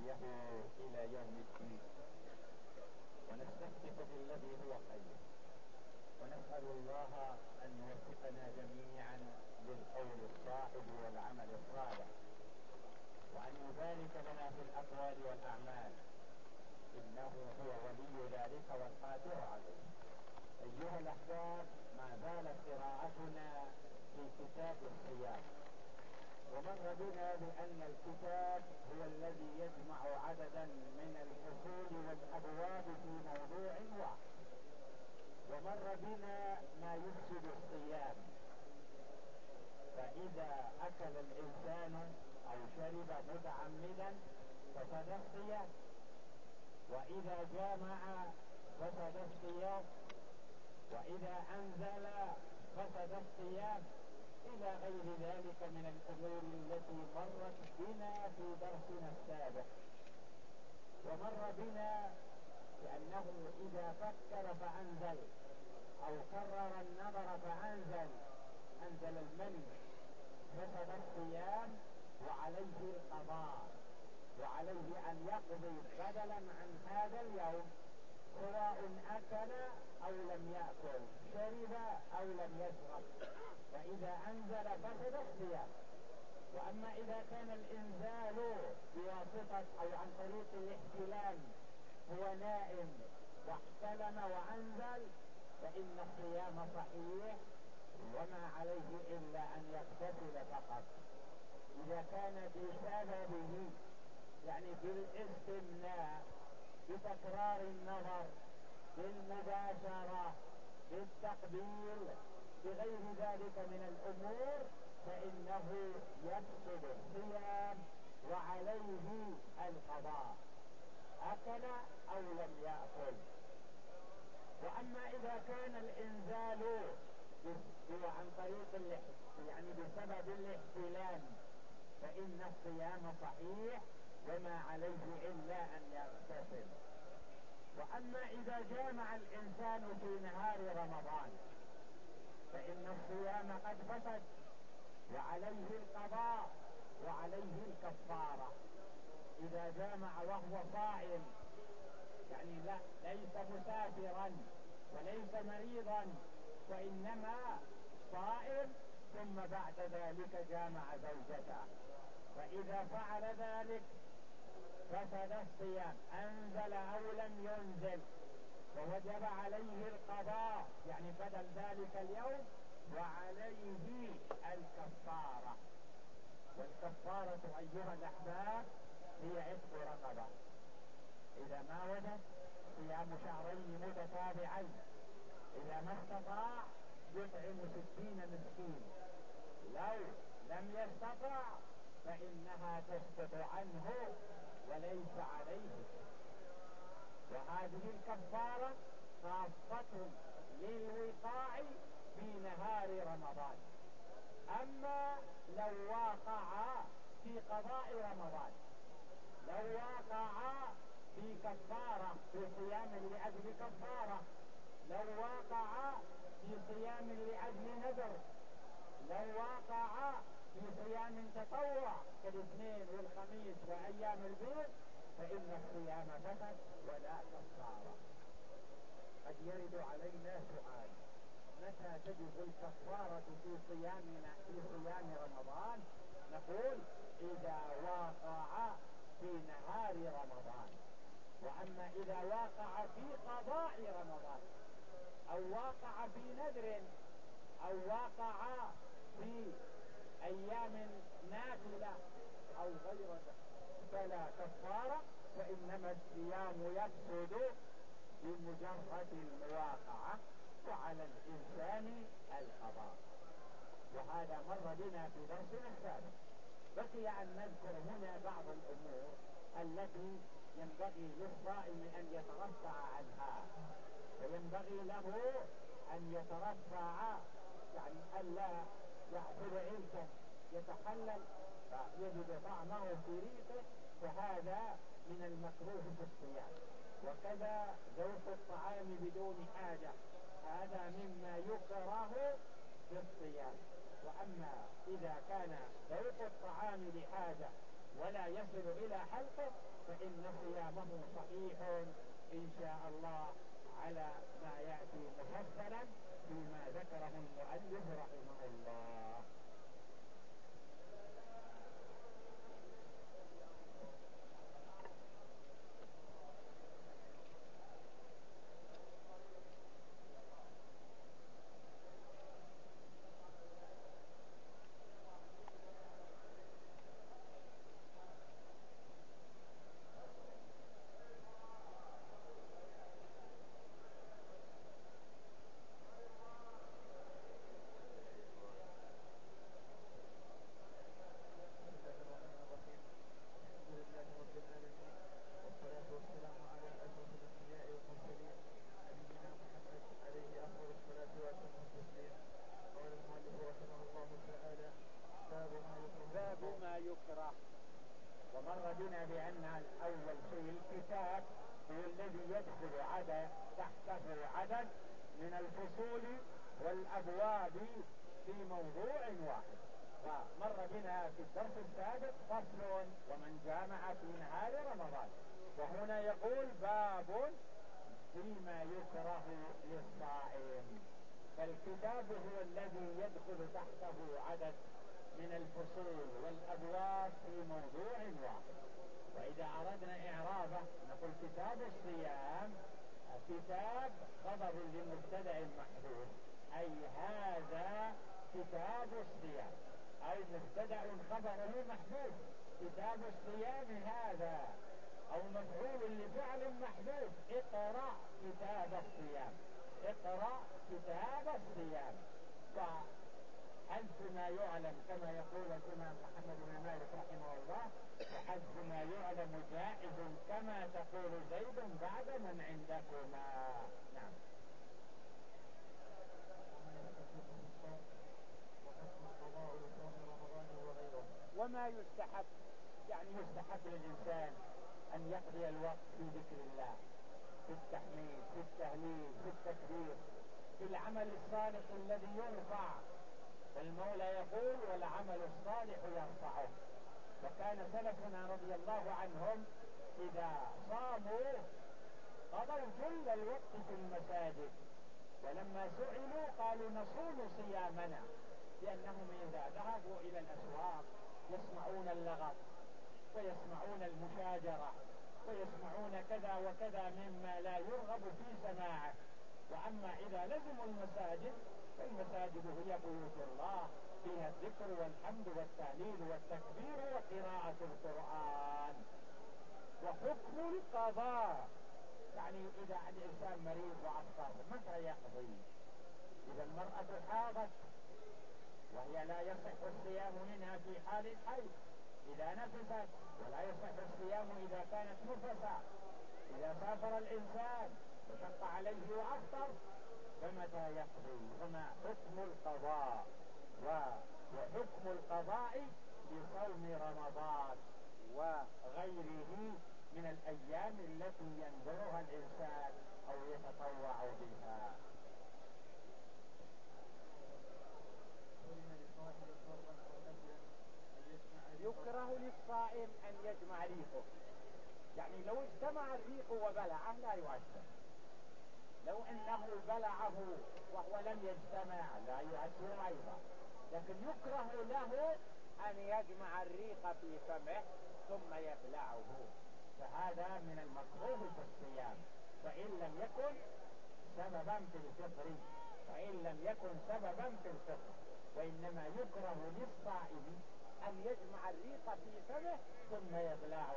هديه إلى يوم الدين، ونستفتح بالذي هو خير، ونسأل الله أن يوفقنا جميعا للقول الصائب والعمل الصالح، وأن يبارك لنا في الأقوال والأعمال، إنه هو ولي ذلك والقادر عليه. أيها الأحباب، ما زالت قراءتنا في كتاب الصيام، ومر بنا بأن الكتاب هو الذي يجمع عددا من الفصول والأبواب في موضوع واحد، ومر بنا ما يفسد الصيام، فإذا أكل الإنسان أو شرب متعمدا فسد الصيام، وإذا جامع فسد الصيام، وإذا أنزل فسد الصيام، إلى غير ذلك من الأمور التي مرت بنا في درسنا السابق. ومر بنا بأنه إذا فكر فأنزل أو كرر النظر فأنزل المني فسد الصيام وعليه القضاء، وعليه أن يقضي بدلا عن هذا اليوم، سواء أكل أو لم يأكل، شرب أو لم يشرب، فإذا أنزل فسد الصيام. وأما إذا كان الإنزال بواسطة أو عن طريق الاحتلام، هو نائم واحتلم وأنزل، فإن الصيام صحيح وما عليه إلا أن يغتسل فقط. إذا كان بسببه، يعني بالاستمناء، بتكرار النظر، بالمباشرة، بالتقبيل، بغير ذلك من الأمور، فإنه يفسد الصيام وعليه القضاء، أكل أو لم يأكل. وأما إذا كان الإنزال عن طريق يعني بسبب الاحتلام، فإن الصيام صحيح وما عليه إلا أن يغتسل. وأما إذا جامع الإنسان في نهار رمضان، فإن الصيام قد فسد وعليه القضاء وعليه الكفارة. إذا جامع وهو صائم، يعني ليس مسافرا وليس مريضا، وإنما صائم، ثم بعد ذلك جامع زوجته، فإذا فعل ذلك فسد الصيام، أنزل أو لم ينزل، ووجب عليه القضاء، يعني بدل ذلك اليوم، وعليه الكفارة. والكفارة أيها الأحباب هي عتق رقبة. إذا ما وجد صيام شهرين متتابعين، إذا ما استطاع يطعم 60 مسكين، لو لم يستطع فإنها تسقط عنه وليس عليه. وهذه الكفارة خاصة للوقاع في نهار رمضان. أما لو واقع في قضاء رمضان، لو واقع في كفارة، في صيام لأجل كفارة، لو واقع في صيام لأجل نذر، لو واقع في صيام تطوع كالاثنين والخميس وأيام البيض، فإن الصيام فسد ولا كفارة. قد يرد علينا سؤال: متى تجب الكفارة في صيام رمضان؟ نقول: إذا واقع في نهار رمضان. وأما إذا واقع في قضاء رمضان، أو واقع في نذر، أو واقع في أيام نافلة أو غير ذلك، فلا كفارة، وإنما الصيام يفسد بمجرد المواقعة، وعلى الإنسان القضاء. وهذا مر بنا في درسنا السابق. بقي أن نذكر هنا بعض الأمور التي ينبغي للصائم أن يترفع عنها، وينبغي له أن يترفع، يعني ألا يأكل عيشا يتحلل فيجد طعمه في ريقه، فهذا من المكروه في الصيام. وكذا ذوق الطعام بدون حاجة، هذا مما يكره في الصيام. وأما إذا كان ذوق الطعام لحاجة ولا يصل إلى حلقه فإن صيامه صحيح إن شاء الله على ما يأتي مفصلا فيما ذكره المؤلف رحمه الله. باب ما يكره. ومر بنا بأن أول شيء الكتاب هو الذي يدخل تحته عدد من الفصول والأبواب في موضوع واحد. ومر بنا في الدرس السابق فصل ومن جامع في نهار رمضان، وهنا يقول باب فيما يكره للصائم. فالكتاب هو الذي يدخل تحته عدد من الفصول والأبواب في موضوع واحد. وإذا أردنا إعرابه نقول كتاب الصيام كتاب خبر لمبتدأ محذوف، أي هذا كتاب الصيام، أي مبتدأ خبره محذوف. كتاب الصيام هذا أو مفعول لفعل محذوف، اقرأ كتاب الصيام، اقرأ كتاب الصيام. وحذف ما يعلم كما يقول الإمام محمد بن مالك رحمه الله، وحذف ما يعلم جائز كما تقول زيد بعد من عندكما. نعم. وما يستحب، يعني يستحب للإنسان أن يقضي الوقت في ذكر الله، في التحميد، في التهليل، في التكبير، في العمل الصالح الذي يرفع. المولى يقول والعمل الصالح يرفعه. وكان سلفنا رضي الله عنهم إذا صاموا قضوا كل الوقت في المساجد، ولما سئلوا قالوا نصوم صيامنا، لأنهم إذا ذهبوا إلى الأسواق يسمعون اللغط ويسمعون المشاجرة ويسمعون كذا وكذا مما لا يرغب في سماعه. وأما إذا لزموا المساجد فالمساجد هي بيوت الله، فيها الذكر والحمد والتهليل والتكبير وقراءة القرآن. وحكم القضاء، يعني إذا الإنسان مريض وأفطر متى يقضي؟ إذا المرأة حاضت وهي لا يصح الصيام منها في حال الحيض، إذا نفست ولا يصح الصيام إذا كانت نفسا، إذا سافر الإنسان وشق عليه وأفطر فمتى يقضي؟ وما حكم القضاء؟ وحكم القضاء لصوم رمضان وغيره من الأيام التي ينذرها الإنسان أو يتطوع بها. يكره للصائم أن يجمع ريقه، يعني لو اجتمع الريق وبلعه لا يؤثر، لو انه بلعه وهو لم يجتمع لا يؤثر ايضا، لكن يكره له ان يجمع الريق في فمه ثم يبلعه، فهذا من المكروه في الصيام، فإن لم يكن سببا في الفطر، فإن لم يكن سببا في الفطر، وإنما يكره للصائم أن يجمع الريق في فمه ثم يبلعه.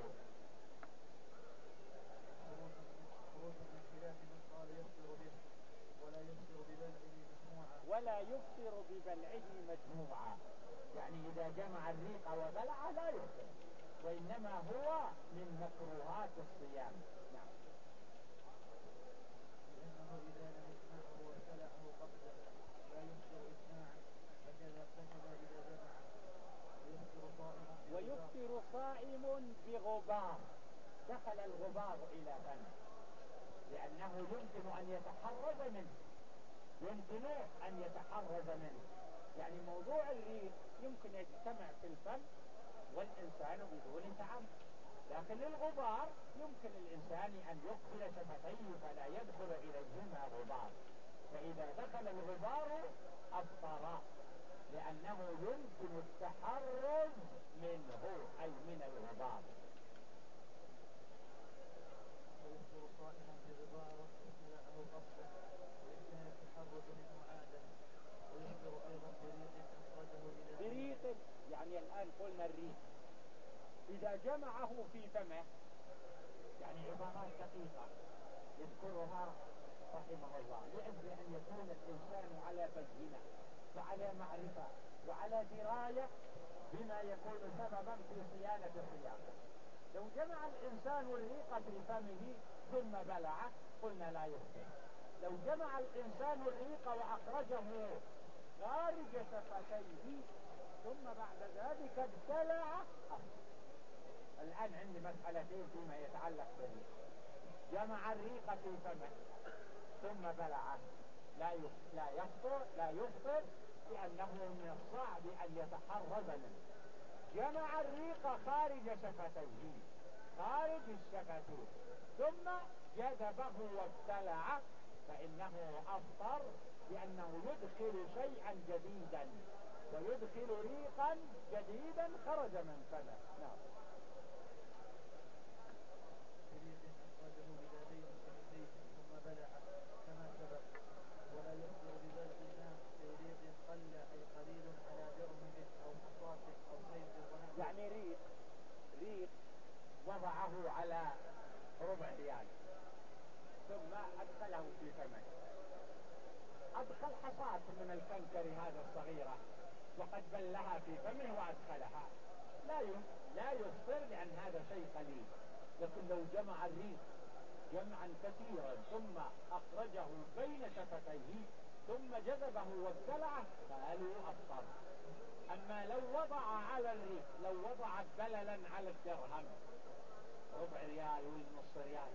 ولا يفطر ببلعه مجموعا، يعني إذا جمع الريق وبلع لا يفطر، وإنما هو من مكروهات الصيام. نعم. لأنه إذا لم يجمعه وابتلعه قبله لا يفطر إجماعا، فكذا إذا جمعه. ويفطر صائم بغبار، دخل الغبار إلى فمه، لأنه يمكن أن يتحرز منه، يمكن أن يتحرز منه، يعني موضوع الريق يمكن يجتمع في الفم والإنسان بدون طعام. لكن الغبار يمكن الإنسان أن يقفل شفتيه فلا يدخل إليهما غبار، فإذا دخل الغبار أفطر، لأنه يمكن التحرز منه أي من الغبار. ويفطر صائما بغباره ابتلاءه قصده وإن كان التحرز منه عادة. ويفطر أيضا بريق أخرجه إلى بريق، يعني الآن قلنا الريق إذا جمعه في فمه، يعني عبارات دقيقة يذكرها رحمه الله لأجل أن يكون الإنسان على بينة وعلى معرفة وعلى دراية بما يكون سببا في صيانة صيامه. لو جمع الإنسان الريق في فمه ثم بلعه قلنا لا يفطر. لو جمع الإنسان الريق وأخرجه خارج شفتيه ثم بعد ذلك ابتلعه أفطر. الآن عندي مسألتين فيما يتعلق بالريق. جمع الريق في فمه ثم بلعه لا يفطر لأنه من الصعب أن يتحرز منه. جمع الريق خارج شفتيه خارج الشفتين ثم جذبه وابتلعه فإنه أفطر، لأنه يدخل شيئا جديدا ويدخل ريقا جديدا خرج من فمه. نعم. بريق أخرجه إلى بين شفتيه ثم بلعه كما سبق. ولا يفطر ببلع الماء في ريق قل أي قليل على درهم أو حصاة أو صيد ونحوه. يعني ريق وضعه على ربع ريال ثم أدخله في فمه، أدخل حصاة من الكنكر هذا الصغيرة وقد بلها في فمه وأدخلها، لا يفطر لأن هذا شيء قليل. لكن لو جمع الريق جمعا كثيرا ثم أخرجه بين شفتيه ثم جذبه وابتلعه قالوا أفطر. أما لو وضع على الريق، لو وضع بللا على الدرهم ربع ريال ونص ريال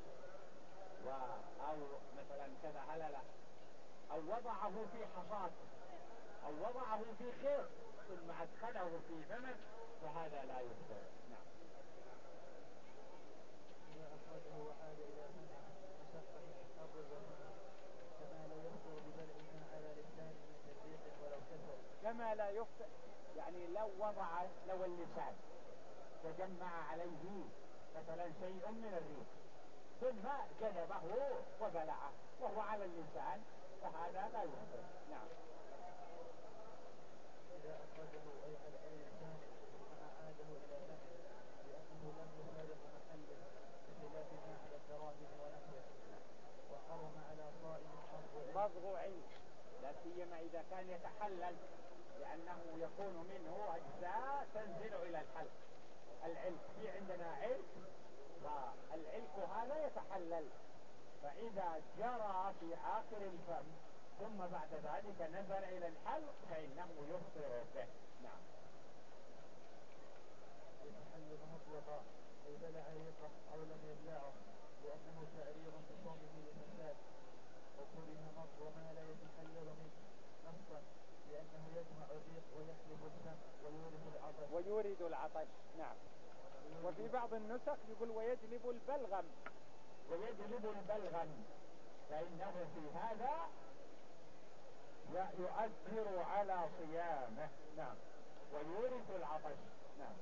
أو مثلا كذا هللة، أو وضعه في حصاة أو وضعه في خيط ثم أدخله في فمه فهذا لا يفطر. نعم. إذا أخرجه وعاد إلى فمه مشقة تحرز منه كما لا يفطر ببلع الماء على لسانه من ريق ولو كثر. كما لا يفطر يعني لو اللسان تجمع عليه مثلا شيء من الريق ثم جذبه وبلعه وهو على اللسان فهذا لا يفطر. نعم. إذا أخرجه أي على لسانه ثم أعاده إلى فمه لأنه لم يفارق محله بخلاف ما على الدراهم ونحوه. وحرم على صائم مضغ علم، لا سيما إذا كان يتحلل، لأنه يكون منه أجزاء تنزل إلى الحلق. العلك في عندنا علك، والعلك هذا يتحلل، فإذا جرى في آخر الفم ثم بعد ذلك نزل إلى الحلق فإنه يفطر به. نعم. يتحلل مطلقا أي بلع ريقه أو لم يبلعه لأنه تعريض بصومه للفساد. وكره مضغ ما لا يتحلل منه نصا لأنه يجمع الريق ويحلب الفم ويورد العطش. نعم. وفي بعض النسخ يقول ويجلب البلغم فإنه في هذا يؤثر على صيامه. نعم. ويورث العطش. نعم.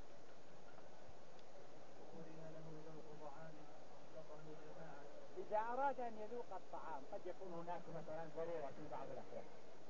وكره له ذوق طعام أطلقه جماعة. إذا أراد أن يذوق الطعام قد يكون هناك مثلا ضرورة في بعض الأحيان.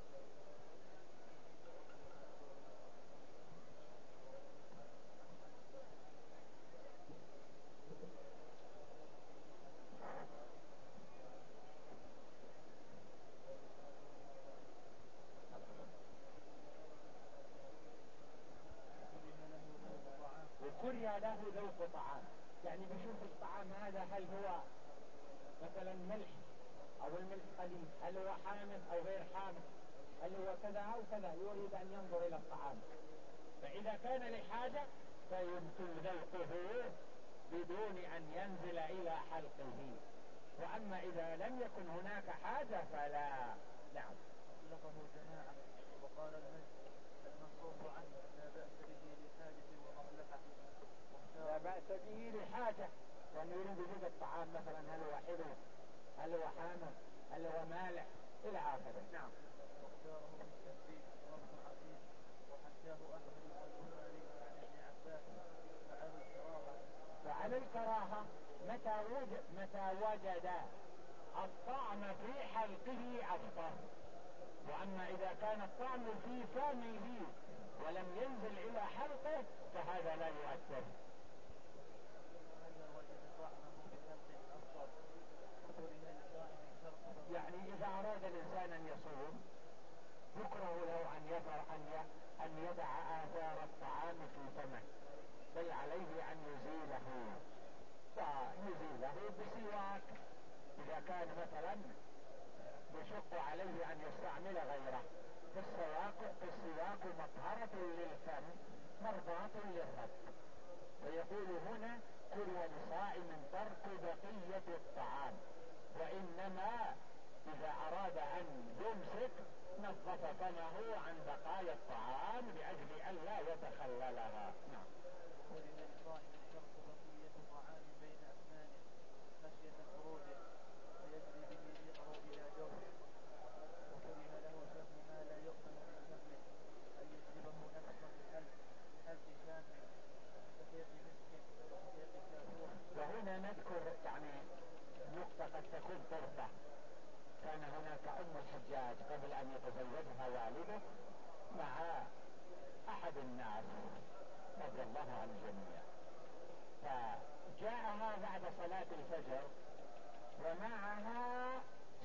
وكره له ذوق طعام يعني بشوف الطعام هذا هل هو مثلا ملح أو الملح قليل، هل هو حامض أو غير حامض، هل هو كذا أو كذا، يريد أن ينظر إلى الطعام. فإذا كان لحاجة فيمكن ذوقه بدون أن ينزل إلى حلقه، وأما إذا لم يكن هناك حاجة فلا. نعم. أطلقه جماعة. وقال المجد المنصوص عنه لا بأس به لحاجة يقتديه لحاجة، لأنه يريد يجد الطعام مثلا هل هو حلو، هل هو حامض، هل هو مالح إلى آخره. نعم. واختاره بالتثبيت وابن عقيل وحكاه أحمد والبخاري عن ابن عباس فعلى الكراهة متى وجد الطعم في حلقه أفطر. وأما إذا كان الطعم في فمه ولم ينزل إلى حلقه فهذا لا يؤثر. يعني إذا أراد الإنسان أن يصوم يكره له أن يدع آثار الطعام في فمه، بل عليه أن يزيله، ويزيله بسواك. إذا كان مثلا يشق عليه أن يستعمل غيره، فالسواك مطهرة للفم مرضاة للرب. ويقول هنا كره لصائم ترك بقية الطعام، وإنما إذا أراد أن يمسك نظف فمه عن بقايا الطعام لأجل أن لا يتخللها. نعم. كره لصائم ترك بقية الطعام بين أسنانه خشية خروجه فيجري به ريقه إلى جوفه. وكره له شم ما لا يؤمن من شمه أن يجلبه نفسا بحلق شامه كخيط مسك وكخيط كافور. وهنا نذكر يعني نقطة قد تكون طرفة. كان هناك أم الحجاج قبل أن يتزوجها والده مع أحد الناس رضي الله عن الجميع، فجاءها بعد صلاة الفجر ومعها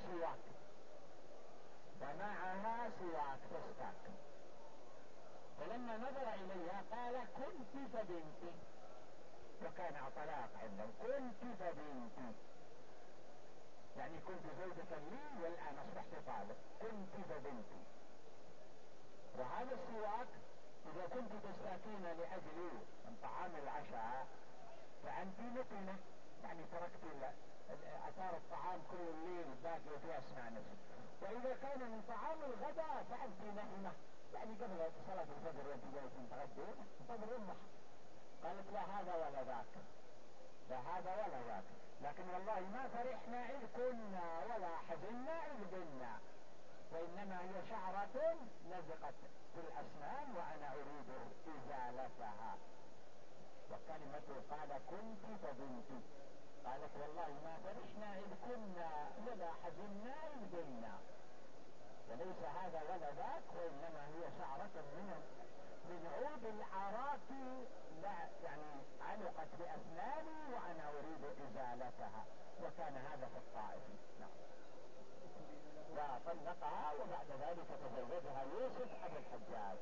سواك تستاك. فلما نظر إليها قال كنت فبنتي، وكان طلاق عندهم، كنت فبنتي يعني كنت زوجة لي والآن أصبحت طالق، كنت فبنتي. وهذا السواك إذا كنت تستاكين لأجل طعام العشاء فأنت متنة، يعني تركت أثار الطعام كل الليل باقي في أسنانك. وإذا كان من طعام الغداء فأنت نهمة، يعني قبل صلاة الفجر وانت جالسين تغدين تضربها. قالت لا هذا ولا ذاك، لا هذا ولا ذاك، لكن والله ما فرحنا إذ كنا ولا حزنا إذ قلنا، وإنما هي شعرة لزقت في الأسنان وأنا أريد إزالتها. وكلمته قال كنت فبنتي، قالت والله ما فرحنا إذ كنا ولا حزنا إذ قلنا، وليس هذا ولا ذاك، وإنما هي شعرة من عود العراك لا يعني علقت بأسناني وأنا أريد إزالتها. وكان هذا في الطائف. نعم. وطلقها وبعد ذلك تزوجها يوسف أبو الحجاج.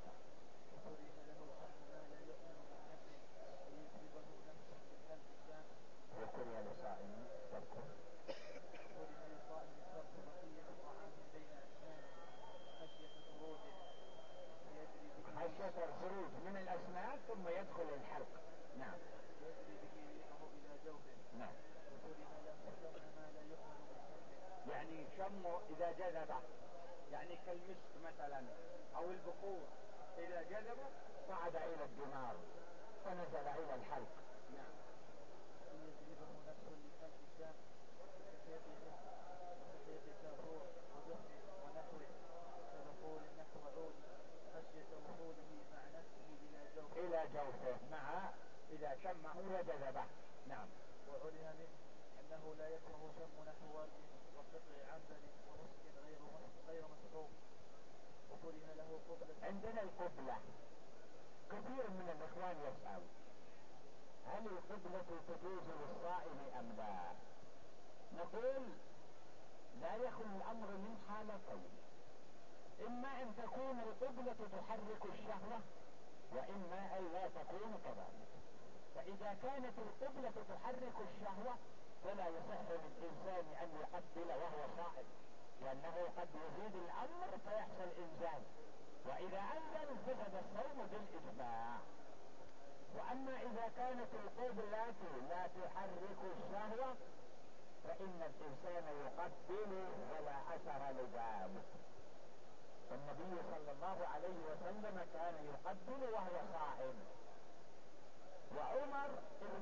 وكره لصائم تركه بقية الطعام بين أسنانه خشية الخروج من الأسنان ثم يدخل الحلق. نعم. يجري به ريقه إلى جوفه. نعم. وكره له شم ما لا يؤمن من شمه، يعني شمه إذا جذبه، يعني كالمسك مثلا أو البخور إذا جذبه صعد إلى الدماغ ونزل إلى الحلق. نعم. يجلبه نفس لحلق شام كخيط مسك وكخيط كافور ودخن ونحوه كبخور نحو عود خشية وصوله مع نفسه إلى جوفه مع إذا شمه وجذبه. نعم. وعلم منه أنه لا يكره شم نحو ورد وقطع عنبر ومسك غير مسحوق. وكره له قبلة. عندنا القبلة كثير من الإخوان يسأل هل القبلة تجوز للصائم أم لا؟ نقول لا يخلو الأمر من حالتين، إما أن تكون القبلة تحرك الشهوة وإما أن لا تكون كذلك. فإذا كانت القبلة تحرك الشهوة فلا يصح للإنسان أن يقبل وهو صائم، لأنه قد يزيد الأمر فيحصل إنزال، وإذا أنزل فسد الصوم بالإجماع. وأما إذا كانت القبلة لا تحرك الشهوة فإن الإنسان يقبل ولا أثر لذلك. النبي صلى الله عليه وسلم كان يقبل وهو صائم، وعمر بن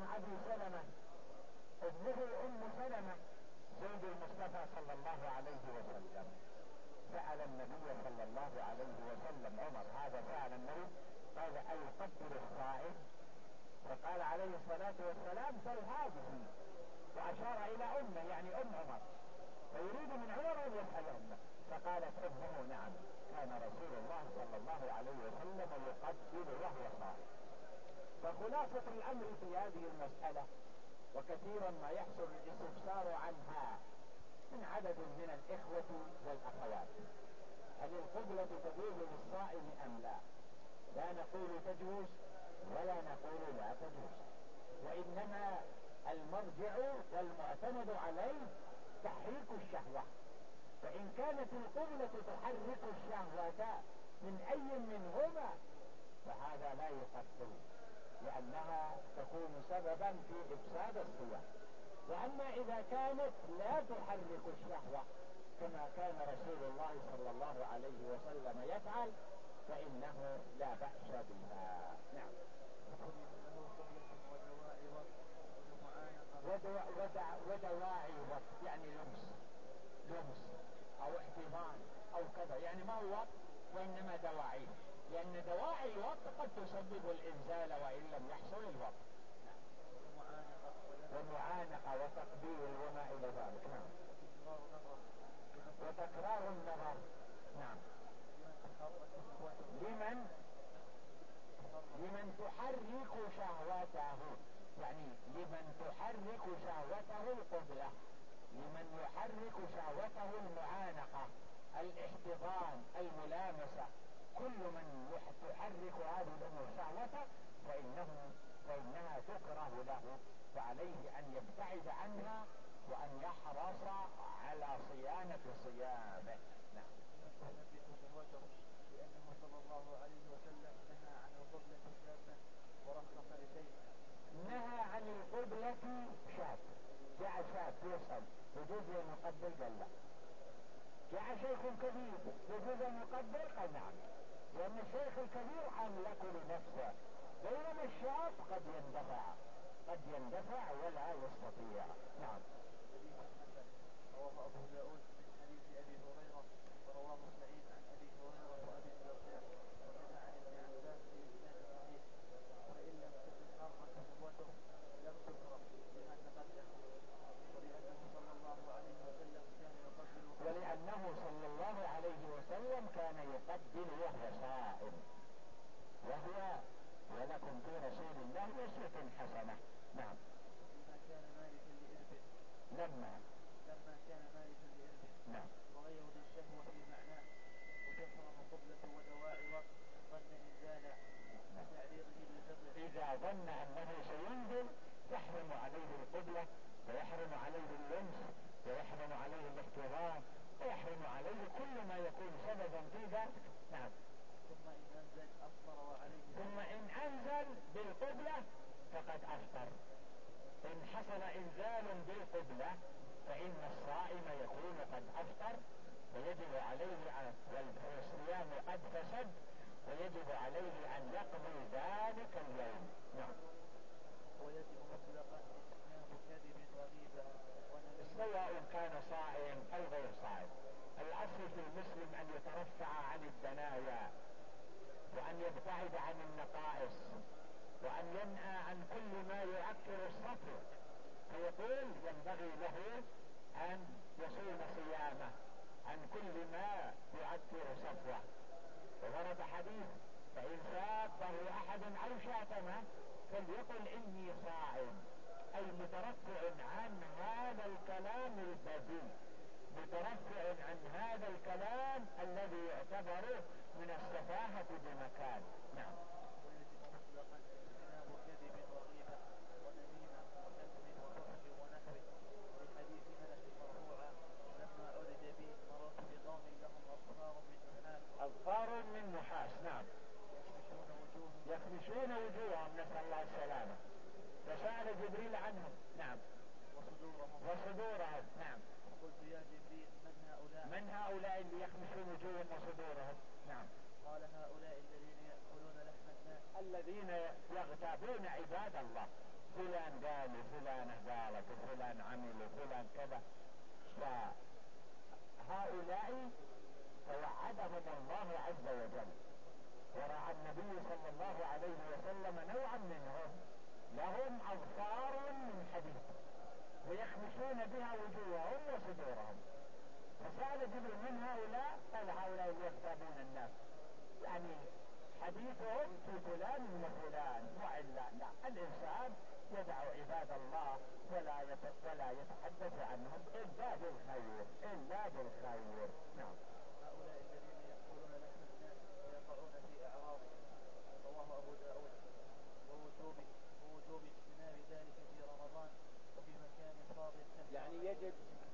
سأل النبي صلى الله عليه وسلم، عمر هذا سأل النبي قال أيقبل الصائم؟ فقال عليه الصلاة والسلام سل هذه، وأشار إلى أمه يعني أم عمر، فيريد من عمر أن يسأل أمه، فقالت أمه نعم كان رسول الله صلى الله عليه وسلم يقبل وهو صائم. فخلاصة الأمر في هذه المسألة، وكثيرا ما يحصل الاستفسار عنها من عدد من الإخوة والأخوات، هل القبلة تجوز للصائم أم لا؟ لا نقول تجوز ولا نقول لا تجوز، وإنما المرجع والمعتمد عليه تحريك الشهوة، فإن كانت القبلة تحرك الشهوة من أي منهما فهذا لا يقبل، لأنها تكون سببا في إفساد الصيام. وأما إذا كانت لا تحرك الشهوة كما كان رسول الله صلى الله عليه وسلم يفعل فإنه لا بأس بها. نعم. ودواعي وقت يعني لمس أو احتضان أو كذا، يعني ما هو وقت وإنما دواعي، لأن دواعي الوقت قد تسبب الإنزال وإن لم يحصل الوقت. ومعانقة وتقبيل وما إلى ذلك. نعم. وتكرار النظر. نعم. لمن تحرك شهوته، يعني لمن تحرك شهوته القبلة، لمن يحرك شهوته المعانقة، الاحتضان، الملامسة، كل من تحرك هذه الأمور شهوته فإنها تكره له، فعليه أن يبتعد عنها وأن يحرص على صيانة صيامه. نعم. لأنه صلى الله عليه وسلم نهى عن القبلة شابا ورخص لشيء. نهى عن القبلة شاب، جاء شاب يسأل يجوز أن يقبل؟ قال لا. جاء شيخ كبير يجوز أن يقبل؟ قال نعم، لأن الشيخ الكبير أملك لنفسه، بينما الشاب قد يندفع ولا يستطيع. نعم. رواه أبو داود من حديث أبي هريرة، ورواه سعيد عن أبي هريرة وأبي الدرداء، وكذا عن ابن عباس في إسناد صحيح. وإن لم تكن حرة شهوته لم تكره بما تقدم، ولأنه صلى الله عليه وسلم كان يقبل وهو صائم، ولكم في رسول الله أسوة حسنة. نعم. لما كان مالكا لإربه. لما كان مالكا لإربه. نعم. وغير ذي الشهوة في معناه، وتحرم قبلة ودواعي وقت ظن إنزالا وتعريضه للفطر. إذا ظن أنه سينزل يحرم عليه القبلة، ويحرم عليه اللمس، ويحرم عليه الاحتضان، ويحرم عليه كل ما يكون سببا في ذلك. نعم. ثم إن أنزل أفطر وعليه. ثم إن أنزل بالقبلة فقد أفطر. إن حصل إنزال بالقبلة فإن الصائم يكون قد أفطر، ويجب عليه والصيام قد فسد، ويجب عليه أن يقضي ذلك اليوم. نعم. ويجب مطلقا اجتناب كذب غريبة سواء كان صائم أو غير صائم. الأصل في المسلم أن يترفع عن الدنايا، وأن يبتعد عن النقائص، وأن ينهى عن كل ما يعكر الصفو، فيقول ينبغي له أن يصوم صيامه عن كل ما يعكر صفوه. وورد حديث فإن سابه أحد أو شاتمه فليقل إني صائم، أي مترفع عن هذا الكلام البذيء، مترفع عن هذا الكلام الذي يعتبر من السفاهة بمكان. نعم. ويجب مطلقا اجتناب كذب وغيبة ونميمة وشتم وفحش ونحوه، لحديث أنس مرفوعا لما عرج بي مررت بقوم لهم أظفار من نحاس. نعم. يخمشون وجوههم نسأل الله السلامة، فسأل جبريل عنهم. نعم. وصدورهم. نعم. قلت يا جبريل من هؤلاء اللي يخمشون وجوههم وصدورهم؟ نعم. قال هؤلاء الذين يأكلون لحم الناس، الذين يغتابون عباد الله، فلان قال وفلانة قالت وفلان عمل وفلان كذا، فهؤلاء فوعدهم الله عز وجل. ورأى النبي صلى الله عليه وسلم نوعا منهم لهم أظفار من حديد ويخمشون بها وجوههم وصدورهم، فسأل جبريل من هؤلاء؟ قال هؤلاء يغتابون الناس، يعني حديثهم في فلان وفلان، وإلا لا، الإنسان يدع عباد الله ولا يتحدث عنهم إلا بالخير، إلا بالخير. نعم. هؤلاء الذين يأكلون لحم الناس ويقعون في أعراضهم، رواه أبو داود. ووجوب اجتناب ذلك في رمضان وفي مكان فاضل، يعني يجب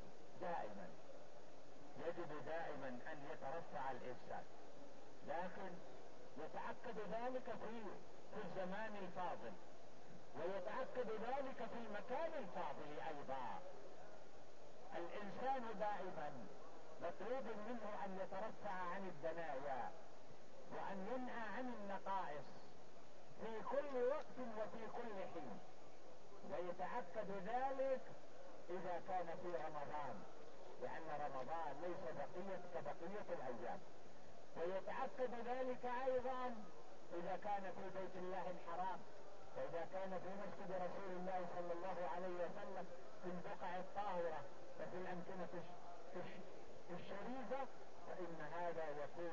دائما أن يترفع الإنسان، لكن يتأكد ذلك في الزمان الفاضل، ويتأكد ذلك في مكان الفاضل أيضا. الإنسان دائما مطلوب منه أن يترفع عن الدنايا وأن ينهى عن النقائص في كل وقت وفي كل حين، ويتأكد ذلك إذا كان في رمضان، لأن رمضان ليس كبقية الأيام. ويتأكد ذلك أيضا إذا كان في بيت الله الحرام، وإذا كان في مسجد رسول الله صلى الله عليه وسلم، في البقع الطاهرة وفي الأمكنة الشريفة، فإن هذا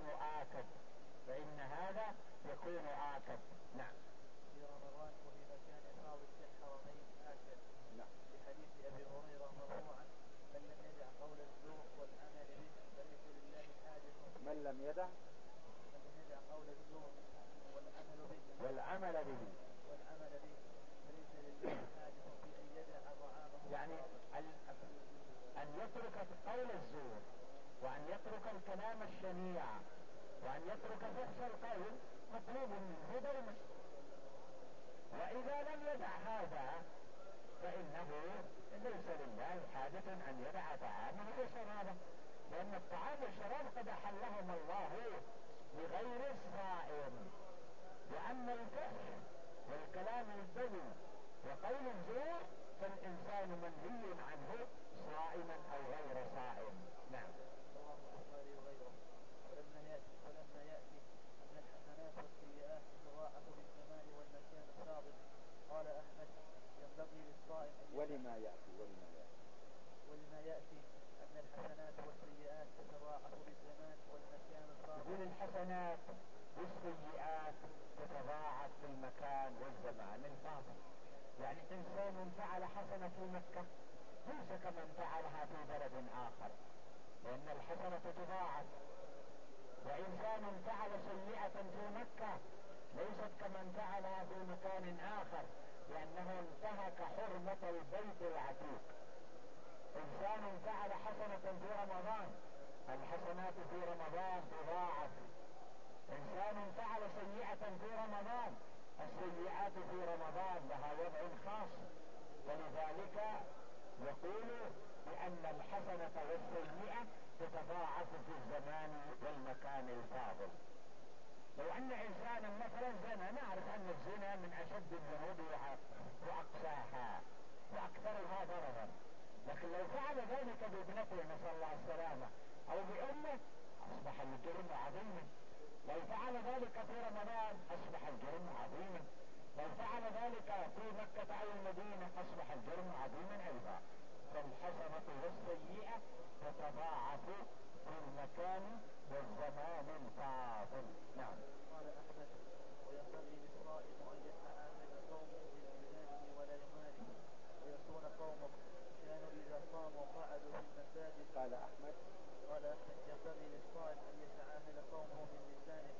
يكون آكد. نعم. في رمضان وفي مكان فاضل كالحرمين آكد. نعم. في حديث أبي هريرة مرفوعا: من لم يدع قول الزور والعمل به فليس لله حاجة. من لم يدع قول الزور والعمل به فليس لله حاجة في أن يدع طعامه. يعني أن يترك قول الزور، وأن يترك الكلام الشنيع، وأن يترك فحش القول مطلوب منه دائما. وإذا لم يدع هذا فإنه ليس لله حاجة أن يدع طعامه وشرابه، لأن الطعام والشراب قد أحلهما الله لغير الصائم. وأما الفحش والكلام البذيء وقول الزور فالإنسان منهي عنه صائما أو غير صائم. نعم. رواه البخاري وغيره. ولما يأتي أن الحسنات والسيئات تضاعف بالزمان والمكان الفاضل، قال أحمد: ينبغي للصائم أن ولما يأتي أن الحسنات والسيئات تتضاعف بالزمان والمكان الفاضل. يقول الحسنات والسيئات تتضاعف في المكان والزمان الفاضل، يعني إنسان فعل حسنة في مكة ليس كمن فعلها في بلد آخر، لأن الحسنة تضاعف. وإنسان فعل سيئة في مكة ليست كمن فعلها في مكان آخر، لأنه انتهك حرمة البيت العتيق. إنسان فعل حسنة في رمضان، الحسنات في رمضان تضاعف. إنسان فعل سيئة في رمضان، السيئات في رمضان لها وضع خاص. ولذلك يقول بأن الحسنة والسيئة تتضاعف في الزمان والمكان الفاضل. لو أن إنسانا مثلا زنا، نعرف أن الزنا من أشد الذنوب وأقساها وأكثرها ضررا، لكن لو فعل ذلك بابنته نسأل الله السلامة أو بأمه أصبح الجرم عظيما. لو فعل ذلك في رمضان أصبح الجرم عظيما. لو فعل ذلك في مكة أو المدينة أصبح الجرم عظيما أيضا. فالحسنة والسيئة تتضاعف في المكان والزمان الفاضل. نعم. قال أحمد: وينبغي للصائم أن يتعاهد صومه بميزانه ولا يماري ويصون قومه، كانوا إذا صاموا قعدوا في المساجد. قال أحمد: ينبغي للصائم أن يتعاهد صومه بميزانه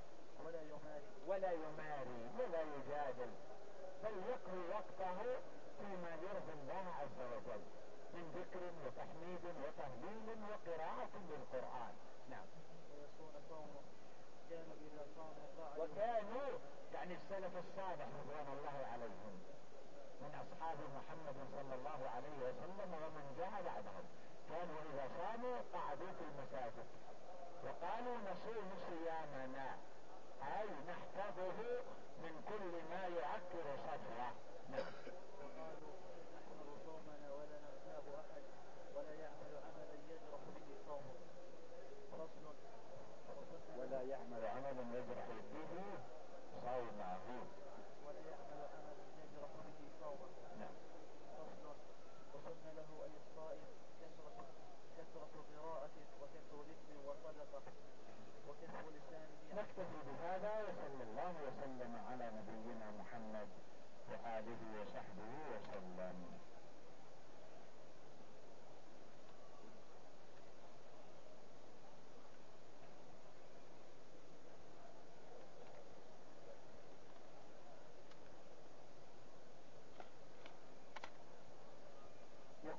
ولا يماري ولا يجادل، بل يقضي وقته فيما يرضي الله عز وجل من ذكر وتحميد وتهليل وقراءة للقرآن. نعم. ويصون قومه، كانوا إذا صاموا قعدوا. وكانوا يعني السلف الصالح رضوان الله عليهم من أصحاب محمد صلى الله عليه وسلم ومن جاء بعدهم، كانوا إذا صاموا قعدوا في المساجد وقالوا نصوم صيامنا، أي نحفظه من كل ما يعكر صفوة. وقالوا نحفظ صومنا ولا نغتاب أحد ولا يعمل عملا يجرح به صومه. فصل: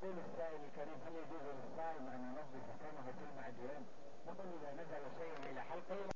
يقول السائل الكريم هل يجوز للصائم أن ينظف فمه في المعجون؟ نقول إذا نزل شيء إلى حلقه